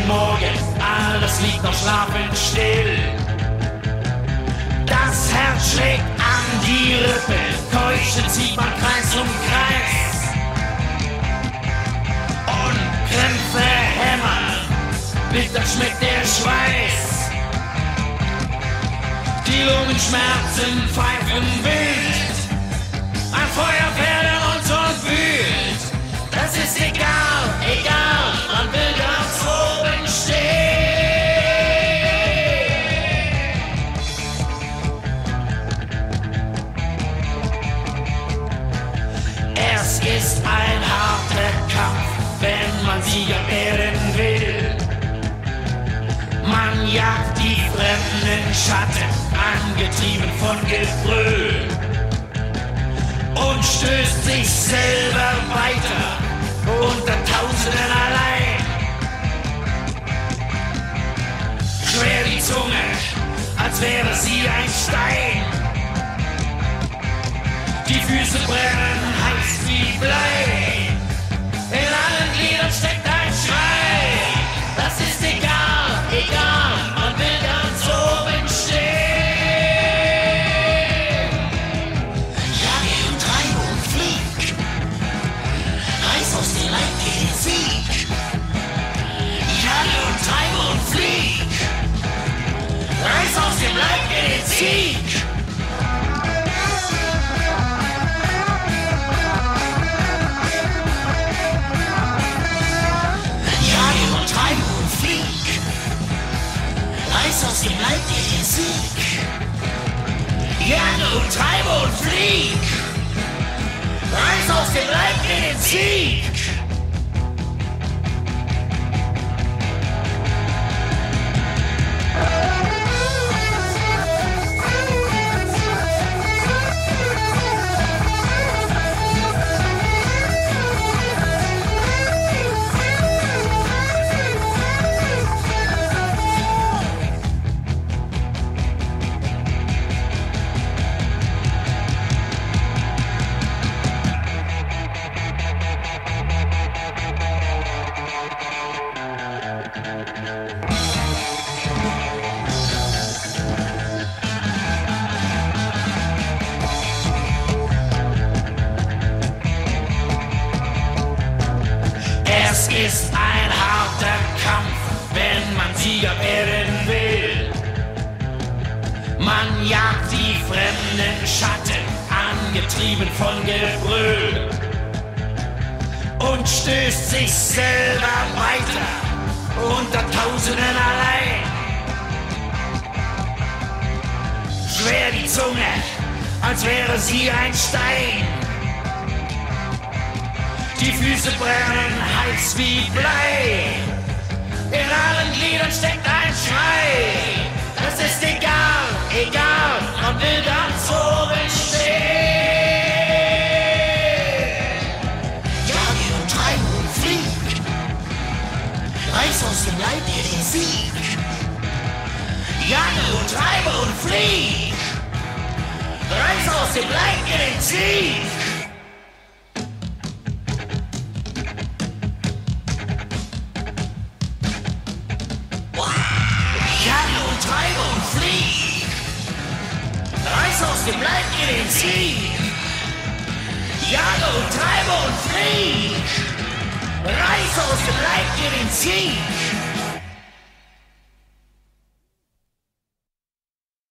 Morgen, alles liegt noch schlafend still. Das Herz schlägt an die Rippe, keuchend zieht man Kreis um Kreis. Und Krämpfe hämmern, bitter schmeckt der Schweiß. Die Lungenschmerzen pfeifen wild, ein Feuerwehr, der uns wühlt. Das ist egal, egal, man will ganz oben stehen. Es ist ein harter Kampf, wenn man Sieger werden will. Man jagt die fremden Schatten, angetrieben von Gebrüll, und stößt sich selber weiter unter Tausenden allein. Schwer die Zunge, als wäre sie ein Stein. Die Füße brennen heiß wie Blei. In allen Gliedern steckt ein Schrei. Das ist egal, egal, man will ganz oben stehen. Jage und treibe und flieg, reiß aus dem Leib den Sieg. Jage und treibe und flieg, reiß aus dem Leib den Sieg. Reiß aus dem Leib dir den Sieg. Jage und treibe und flieg. Reiß aus dem Leib dir den Sieg. Es ist ein harter Kampf, wenn man Sieger werden will. Man jagt die fremden Schatten, angetrieben von Gebrüll, und stößt sich selber weiter unter Tausenden allein. Schwer die Zunge, als wäre sie ein Stein. Die Füße brennen heiß wie Blei. In allen Gliedern steckt ein Schrei. Das ist egal, egal, man will ganz oben stehen. Jage und treibe und flieg, reiß aus dem Leib dir den Sieg. Jage und treibe und flieg, reiß aus dem Leib dir den Sieg. Reiß aus dem Leib dir den Sieg. Jage und treibe und flieg. Reiß aus dem Leib dir den Sieg.